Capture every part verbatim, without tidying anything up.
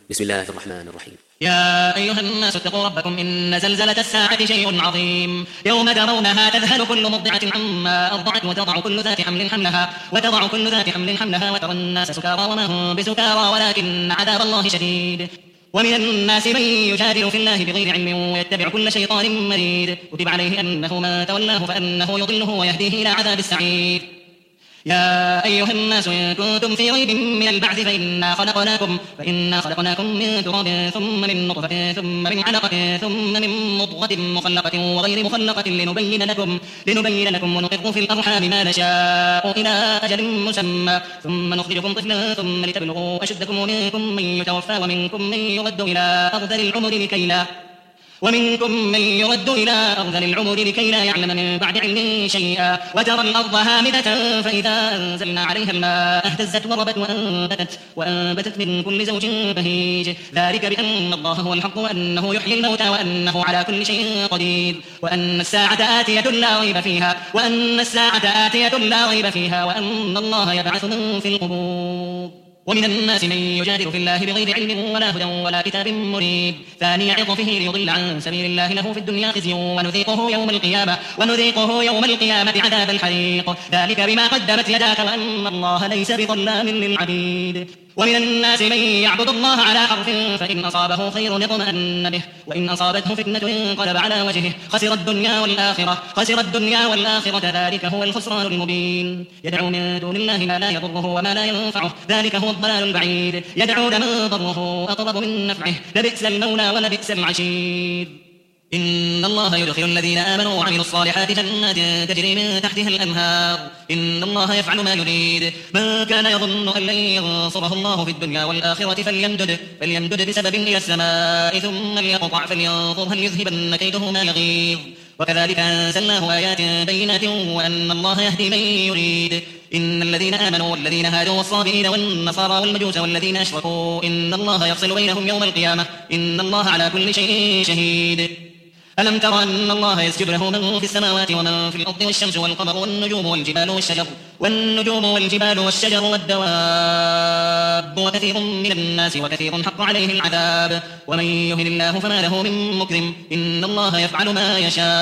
بسم الله الرحمن الرحيم. يا أيها الناس اتقوا ربكم إن زلزلة الساعة شيء عظيم يوم ترونها تذهل كل مرضعة عما أرضعت وتضع كل ذات حمل حملها وتضع كل ذات حمل حملها وترى الناس سكارى وما هم بسكارى ولكن عذاب الله شديد. ومن الناس من يجادل في الله بغير علم ويتبع كل شيطان مريد كتب عليه أنه من تولاه فأنه يضله ويهديه إلى عذاب السعير. يا أيها الناس إن كنتم في ريب من البعث فإنا خلقناكم فإنا خلقناكم من تراب ثم من نطفة ثم من علقة ثم من مضغة مخلقة وغير مخلقة لنبين لكم لنبين لكم ونقر في الأرحام ما نشاء إلى أجل مسمى ثم نخرجكم طفلا ثم لتبلغوا أشدكم ومنكم من يتوفى ومنكم من يرد إلى أرذل العمر لكي لا ومنكم من يرد إلى أرذل العمر لكي لا يعلم من بعد علم شيئا وترى الأرض هامدة فإذا أنزلنا عليها الماء اهتزت وربت وأنبتت, وأنبتت من كل زوج بهيج ذلك بأن الله هو الحق وأنه يحيي الموتى وأنه على كل شيء قدير وأن الساعة آتية لا ريب فيها وأن الساعة آتية لا ريب فيها وأن الله يبعث من في القبور. ومن الناس من يجادل في الله بغير علم ولا هدى ولا كتاب منيب ثاني عطفه ليضل عن سبيل الله له في الدنيا خزي ونذيقه يوم القيامة ونذيقه يوم القيامة عذاب الحريق ذلك بما قدمت يداك وأن الله ليس بظلام للعبيد. ومن الناس من يعبد الله على حرف فإن أصابه خير اطمأن به وإن أصابته فتنة انقلب على وجهه خسر الدنيا والآخرة خسر الدنيا والآخرة ذلك هو الخسران المبين. يدعو من دون الله ما لا يضره وما لا ينفعه ذلك هو الضلال البعيد. يدعو لمن ضره أقرب من نفعه لبئس المولى ولبئس العشير. إن الله يدخل الذين آمنوا وعملوا الصالحات جنات تجري من تحتها الأنهار إن الله يفعل ما يريد. من كان يظن أن لن ينصره الله في الدنيا والآخرة فليمدد, فليمدد بسبب إلى السماء ثم ليقطع فلينظر هل يذهبن كيده ما يغيظ. وكذلك أنزلناه آيات بينات وأن الله يهدي من يريد. إن الذين آمنوا والذين هادوا والصابئين والنصارى والمجوس والذين أشركوا إن الله يفصل بينهم يوم القيامة إن الله على كل شيء شهيد. ألم تر أن الله يسجد له من في السماوات ومن في الأرض والشمس والقمر والنجوم والجبال والشجر والنجوم والجبال والشجر والدواب وكثير من الناس وكثير حق عليه العذاب ومن يهن الله فما له من مكرم إن الله يفعل ما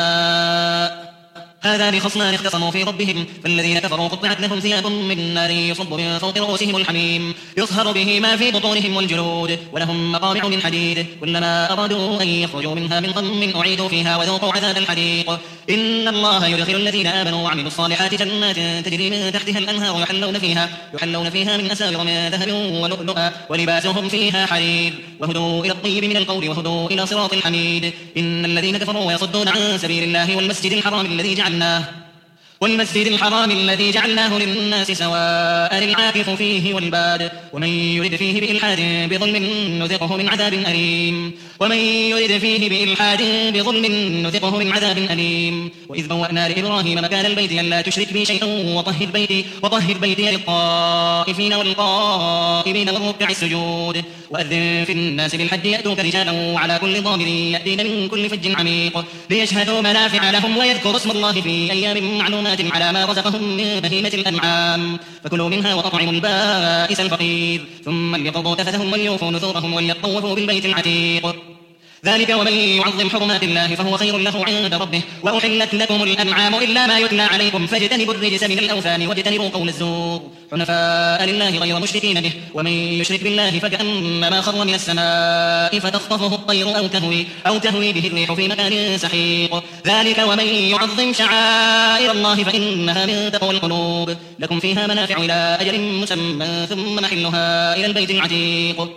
يشاء. هذان خصمان اختصموا في ربهم فالذين كفروا قطعت لهم ثياب من نار يصب من فوق رؤوسهم الحميم يصهر به ما في بطونهم والجلود ولهم مقامع من حديد كلما أرادوا أن يخرجوا منها من غم أعيدوا فيها وذوقوا عذاب الحريق. إن الله يدخل الذين آمنوا وعملوا الصالحات جنات تجري من تحتها الأنهار يحلون فيها, يحلون فيها من أساور من ذهب ولؤلؤا ولباسهم فيها حرير وهدوا إلى الطيب من القول وهدوا إلى صراط الحميد. إن الذين كفروا ويصدون عن سبيل الله والمسجد الحرام الذي جعلناه والمسجد الحرام الذي جعلناه للناس سواء العاكف فيه والباد ومن يرد فيه بإلحاد بظلم نذقه من عذاب أليم ومن يرد فيه بإلحاد بظلم نذقه من عذاب أليم. وإذ بوأنا لإبراهيم مكان البيت ألا تشرك بي شيئا وطهر بيتي وطهر بيتي للطائفين والقائمين والركع السجود وأذن في الناس بالحج يأتوك رجالا وعلى كل ضامر يأتين من كل فج عميق ليشهدوا منافع لهم ويذكروا اسم الله في أيام معلومات على ما رزقهم من بهيمة الأنعام فكلوا منها وأطعموا البائس الفقير ثم ليقضوا تفثهم وليوفوا نذورهم وليطوفوا بالبيت العتيق ذلك ومن يعظم حرمات الله فهو خير له عند ربه. وأحلت لكم الأنعام إلا ما يتلى عليكم فاجتنبوا الرجس من الأوثان واجتنبوا قول الزور حنفاء لله غير مشركين به ومن يشرك بالله فكأنما خر من السماء فتخطفه الطير أو تهوي, أو تهوي به الريح في مكان سحيق ذلك ومن يعظم شعائر الله فإنها من تقوى القلوب. لكم فيها منافع إلى أجل مسمى ثم محلها إلى البيت العتيق.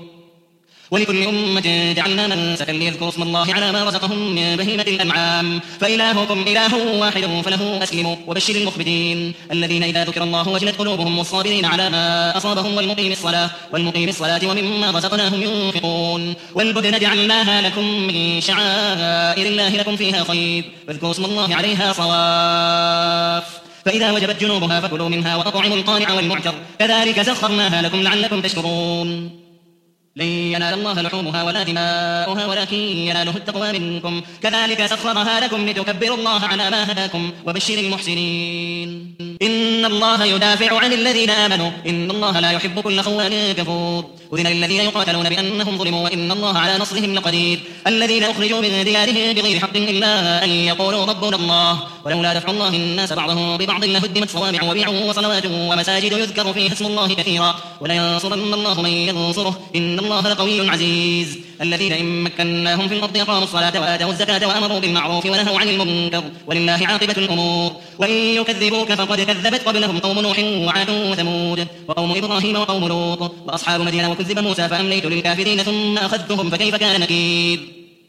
ولكل أمة جعلنا منسكا ليذكروا اسم الله على ما رزقهم من بهيمة الأنعام فإلهكم إله واحد فله أسلموا. وبشر المخبتين الذين إذا ذكر الله وجلت قلوبهم والصابرين على ما أصابهم والمقيم الصلاة والمقيم الصلاة ومما رزقناهم ينفقون. والبدن جعلناها لكم من شعائر الله لكم فيها خير فاذكروا اسم الله عليها صواف فإذا وجبت جنوبها فكلوا منها وأطعموا القانع والمعتر كذلك سخرناها لكم لعلكم تشكرون. لن ينال الله لحومها ولا دماؤها ولكن يناله التقوى منكم كذلك سخرها لكم لتكبروا الله على ما هداكم وبشر المحسنين. إن الله يدافع عن الذين آمنوا إن الله لا يحب كل خوان كفور أذن للذين يقاتلون بأنهم ظلموا وإن الله على نصرهم لقدير الذين أخرجوا من ديارهم بغير حق إلا أن يقولوا ربنا الله ولولا دفع الله الناس بعضهم ببعض لهدمت صوامع وبيع وصلوات ومساجد يذكر فيها اسم الله كثيرا ولينصرن الله من ينصره إن الله لقوي عزيز الذين إن مكناهم في الأرض أقاموا الصلاة وآتوا الزكاة وأمروا بالمعروف ونهوا عن المنكر ولله عاقبة الأمور وإن يكذبوك فقد كذبت قبلهم قوم نوح وعاد وثمود وقوم إبراهيم وقوم لوط وأصحاب مدين وكذب موسى فأمليت للكافرين ثم أخذتهم فكيف كان نكير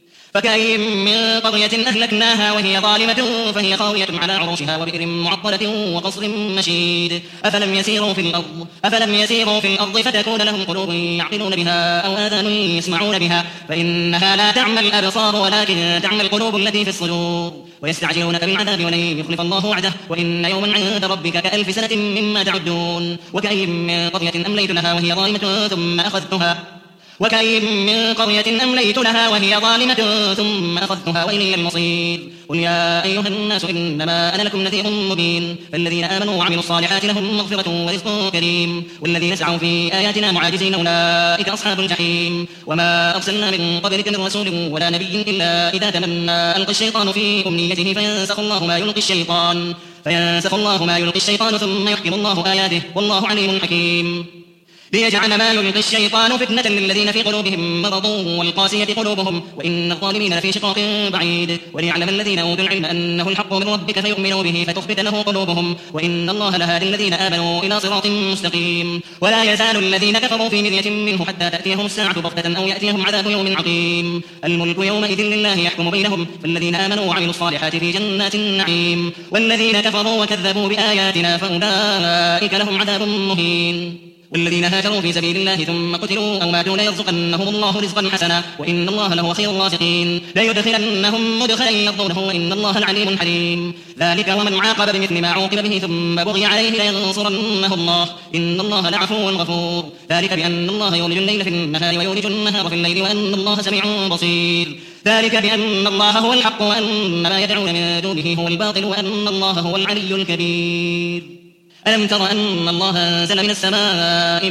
فكأي من قرية أهلكناها وهي ظالمة فهي خاوية على عروشها وبئر معطلة وقصر مشيد أفلم يسيروا في الأرض أفلم يسيروا في الأرض فتكون لهم قلوب يعقلون بها أو آذان يسمعون بها فإنها لا تعمى الأبصار ولكن تعمى القلوب التي في الصدور ويستعجلونك بالعذاب ولن يخلف الله وعده وإن يوما عند ربك كألف سنة مما تعدون وكأي من قرية أمليت لها وهي ظالمة ثم أخذتها وكأي من قرية أمليت لها وهي ظالمة ثم أخذتها وإلي المصير قل يا أيها الناس إنما أنا لكم نذير مبين فالذين آمنوا وعملوا الصالحات لهم مغفرة ورزق كريم والذين سعوا في آياتنا معاجزين أولئك أصحاب الجحيم وما أرسلنا من قبلك من رسول ولا نبي إلا إذا تمنى ألقى الشيطان في أمنيته فينسخ الله ما يلقي الشيطان فينسخ الله ما يلقي الشيطان ثم يحكم الله آياته والله عليم حكيم ليجعل ما يلقي الشيطان فتنة للذين في قلوبهم مرض والقاسية قلوبهم وإن الظالمين لفي شقاق بعيد وليعلم الذين أوتوا العلم أنه الحق من ربك فيؤمنوا به فتخبت له قلوبهم وإن الله لهادي الذين آمنوا إلى صراط مستقيم ولا يزال الذين كفروا في مرية منه حتى تأتيهم الساعة بغتة أو يأتيهم عذاب يوم عقيم الملك يومئذ لله يحكم بينهم فالذين آمنوا وعملوا الصالحات في جنات النعيم والذين كفروا وكذبوا بآياتنا فأولئك لهم عذاب مهين والذين هاجروا في سبيل الله ثم قتلوا أو ماتوا ليرزقنهم الله رزقا حسنا وإن الله لهو خير الرازقين ليدخلنهم مدخلا يرضونه وإن الله العليم الحليم ذلك ومن عاقب بمثل ما عوقب به ثم بغي عليه لينصرنه الله إن الله لعفو غفور ذلك بأن الله يولج الليل في النهار ويولج النهار في الليل وأن الله سميع بصير ذلك بأن الله هو الحق وأن ما يدعون من دونه هو الباطل وأن الله هو العلي الكبير ألم تر أن الله أنزل من السماء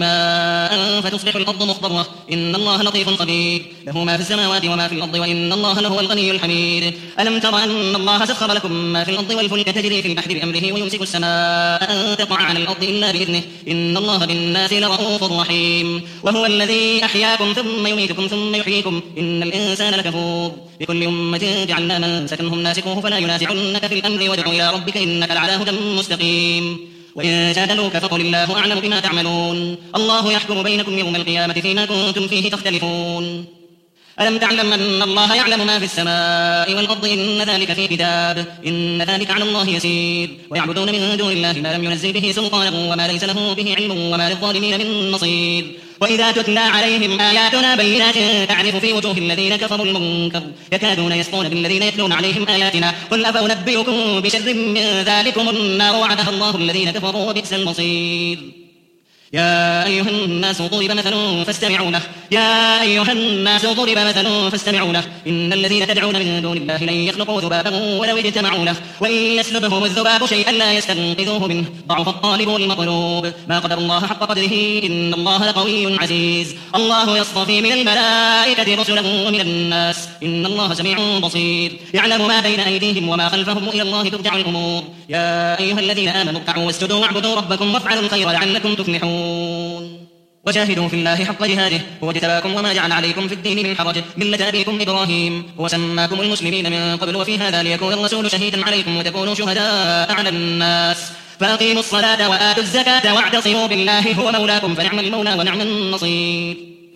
ماء فتصبح الأرض مخضرة إن الله لطيف خبير له ما في السماوات وما في الأرض وإن الله لهو الغني الحميد ألم تر أن الله سخر لكم ما في الأرض والفلك تجري في البحر بأمره ويمسك السماء أن تقع على الأرض إلا بإذنه إن الله بالناس لرؤوف رحيم وهو الذي أحياكم ثم يميتكم ثم يحييكم إن الإنسان لكفور لكل أمة جعلنا من سكنهم ناسكوه فلا ينازعنك في الأمر وادع إلى ربك إنك لعلى هدى مستقيم وإن جادلوك فقل الله أعلم بما تعملون الله يحكم بينكم يوم القيامة فيما كنتم فيه تختلفون ألم تعلم أن الله يعلم ما في السماء والأرض إن ذلك في كتاب إن ذلك على الله يسير ويعبدون من دون الله ما لم ينزل به سلطانا وما ليس له به علم وما للظالمين من نصير وإذا تتلى عليهم آياتنا بينات تعرف في وجوه الذين كفروا المنكر يكادون يسطون بالذين يتلون عليهم آياتنا قل أفأنبئكم بشر من ذلكم النار وعدها الله الذين كفروا وبئس المصير يا أيها الناس ضرب مثل فاستمعوا له يا أيها الناس ضرب مثل فاستمعوا له إن الذين تدعون من دون الله لن يخلقوا ذبابا ولو اجتمعوا له وإن يسلبهم الذباب شيئا لا يستنقذوه منه ضعف الطالب والمطلوب ما قدر الله حق قدره إن الله لقوي عزيز الله يصطفي من الملائكة رسلا ومن الناس إن الله سميع بصير يعلم ما بين أيديهم وما خلفهم إلى الله ترجع الأمور يا أيها الذين آمنوا اركعوا واسجدوا واعبدوا ربكم وافعلوا الخير لعلكم تفلحون وجاهدوا في الله حق جهاده هو اجتباكم وما جعل عليكم في الدين من حرج ملة أبيكم إبراهيم هو سماكم المسلمين من قبل وفي هذا ليكون الرسول شهيدا عليكم وتكونوا شهداء على الناس فأقيموا الصلاة وآتوا الزكاة واعتصموا بالله هو مولاكم فنعم المولى ونعم النصير